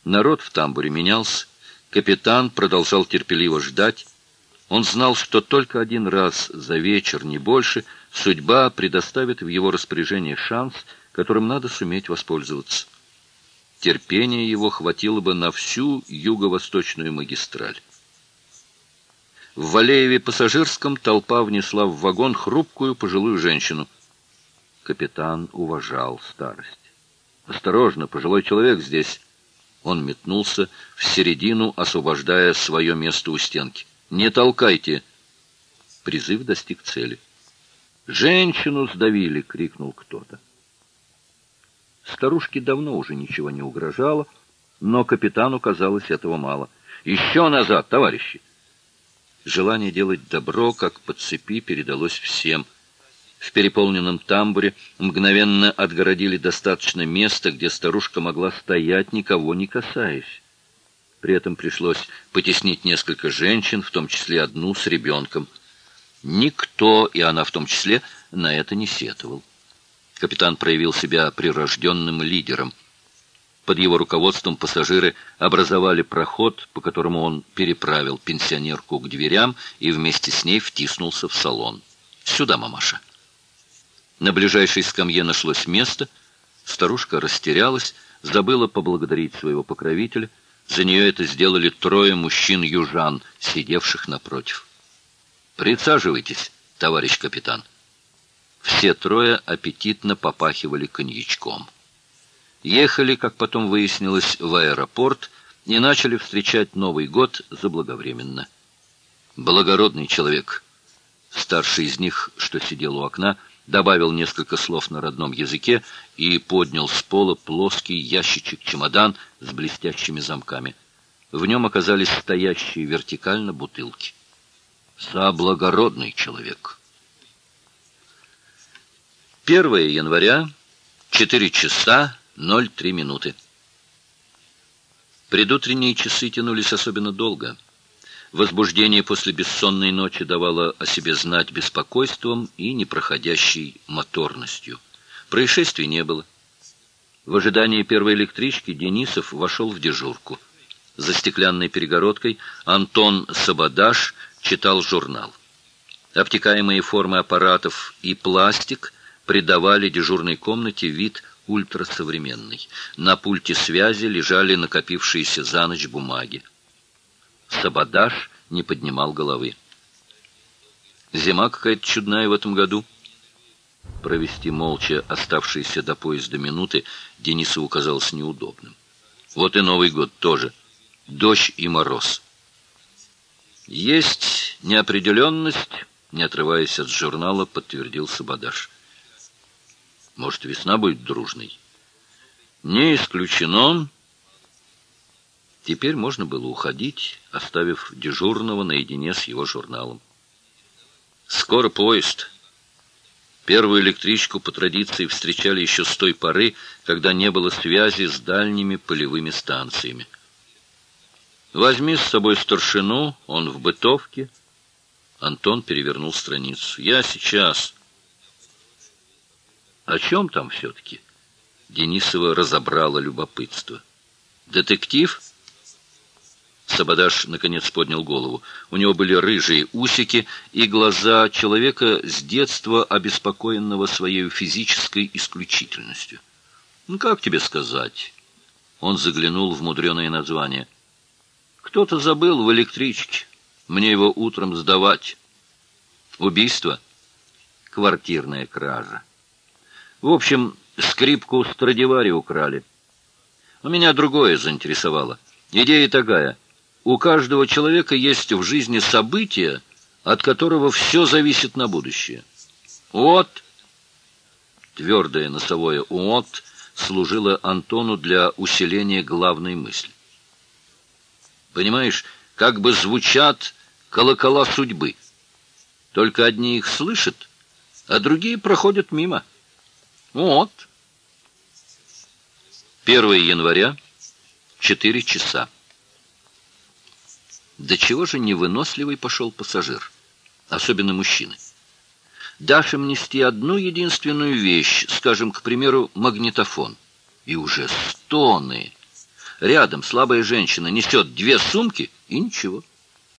Народ в тамбуре менялся. Капитан продолжал терпеливо ждать. Он знал, что только один раз за вечер, не больше, судьба предоставит в его распоряжение шанс, которым надо суметь воспользоваться. Терпения его хватило бы на всю юго-восточную магистраль. В Валееве-Пассажирском толпа внесла в вагон хрупкую пожилую женщину. Капитан уважал старость. «Осторожно, пожилой человек здесь!» Он метнулся в середину, освобождая свое место у стенки. «Не толкайте!» Призыв достиг цели. «Женщину сдавили!» — крикнул кто-то. Старушке давно уже ничего не угрожало, но капитану казалось этого мало. «Еще назад, товарищи!» Желание делать добро, как по цепи, передалось всем. В переполненном тамбуре мгновенно отгородили достаточно места, где старушка могла стоять, никого не касаясь. При этом пришлось потеснить несколько женщин, в том числе одну с ребенком. Никто, и она в том числе, на это не сетовал. Капитан проявил себя прирожденным лидером. Под его руководством пассажиры образовали проход, по которому он переправил пенсионерку к дверям и вместе с ней втиснулся в салон. «Сюда, мамаша». На ближайшей скамье нашлось место. Старушка растерялась, забыла поблагодарить своего покровителя. За нее это сделали 3 мужчин-южан, сидевших напротив. «Присаживайтесь, товарищ капитан». Все 3 аппетитно попахивали коньячком. Ехали, как потом выяснилось, в аэропорт и начали встречать Новый год заблаговременно. Благородный человек. Старший из них, что сидел у окна, добавил несколько слов на родном языке и поднял с пола плоский ящичек-чемодан с блестящими замками. В нем оказались стоящие вертикально бутылки. Благородный человек. 1 января, 4 часа 03 минуты. Предутренние часы тянулись особенно долго. Возбуждение после бессонной ночи давало о себе знать беспокойством и непроходящей моторностью. Происшествий не было. В ожидании первой электрички Денисов вошел в дежурку. За стеклянной перегородкой Антон Сабадаш читал журнал. Обтекаемые формы аппаратов и пластик придавали дежурной комнате вид ультрасовременный. На пульте связи лежали накопившиеся за ночь бумаги. Сабадаш не поднимал головы. Зима какая-то чудная в этом году. Провести молча оставшиеся до поезда минуты Денисову казалось неудобным. Вот и Новый год тоже. Дождь и мороз. Есть неопределенность, не отрываясь от журнала, подтвердил Сабадаш. Может, весна будет дружной? Не исключено. Теперь можно было уходить, оставив дежурного наедине с его журналом. Скоро поезд. Первую электричку по традиции встречали еще с той поры, когда не было связи с дальними полевыми станциями. Возьми с собой старшину, он в бытовке. Антон перевернул страницу. Я сейчас. О чем там все-таки? Денисова разобрала любопытство. Детектив? Сабадаш наконец поднял голову. У него были рыжие усики и глаза человека с детства обеспокоенного своей физической исключительностью. Ну, как тебе сказать? Он заглянул в мудреное название. Кто-то забыл в электричке. Мне его утром сдавать. Убийство? Квартирная кража. В общем, скрипку Страдивари украли. Но меня другое заинтересовало. Идея такая. У каждого человека есть в жизни событие, от которого все зависит на будущее. Вот. Твердое носовое «вот» служило Антону для усиления главной мысли. Понимаешь, как бы звучат колокола судьбы. Только одни их слышат, а другие проходят мимо. Вот. 1 января, 4 часа. До чего же невыносливый пошел пассажир, особенно мужчины. Дашь им нести одну единственную вещь, скажем, к примеру, магнитофон, и уже стоны. Рядом слабая женщина несет 2 сумки, и ничего.